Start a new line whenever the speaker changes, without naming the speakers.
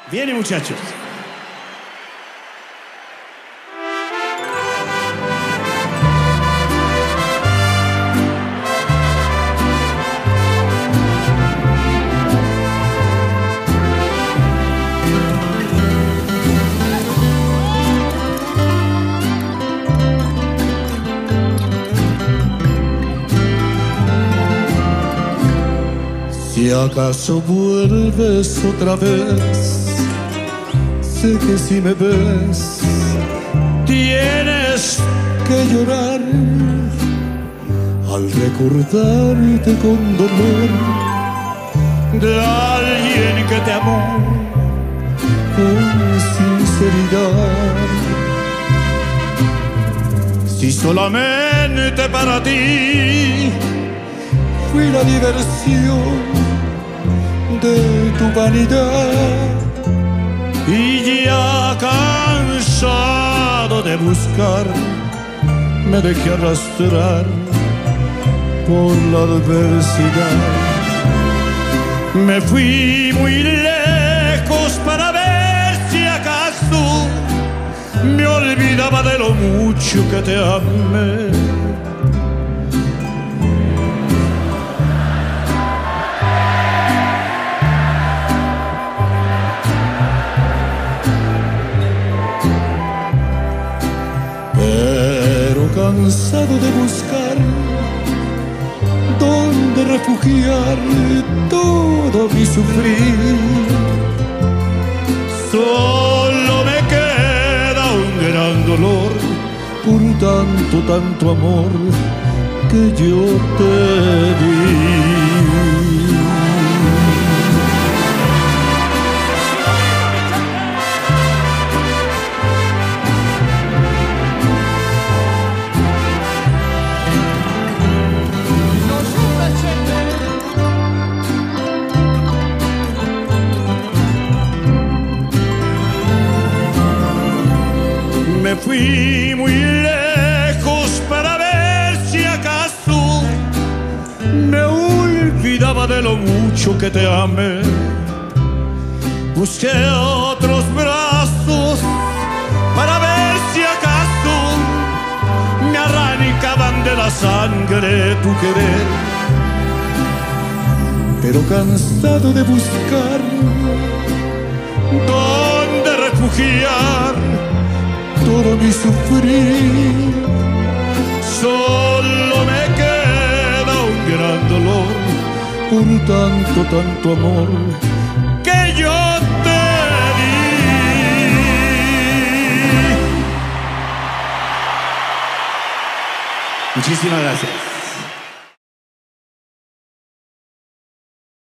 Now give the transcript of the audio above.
Viene, muchachos.
Si acaso vuelves otra vez, sé que si me ves tienes que llorar al recordarte con dolor de alguien que te amó con sinceridad. Si solamente para ti fui la diversión de tu vanidad y ya cansado de buscar me dejé arrastrar por la adversidad. Me fui muy lejos para ver si acaso me olvidaba de lo mucho que te amé. Cansado de buscar dónde refugiar todo mi sufrir, solo me queda un gran dolor por tanto amor que yo te di. Me fui muy lejos para ver si acaso me olvidaba de lo mucho que te amé. Busqué otros brazos para ver si acaso me arrancaban de la sangre tu querer. Pero cansado de buscar dónde refugiar todo mi sufrir, solo me queda un gran dolor por tanto amor que yo te di.
Muchísimas gracias.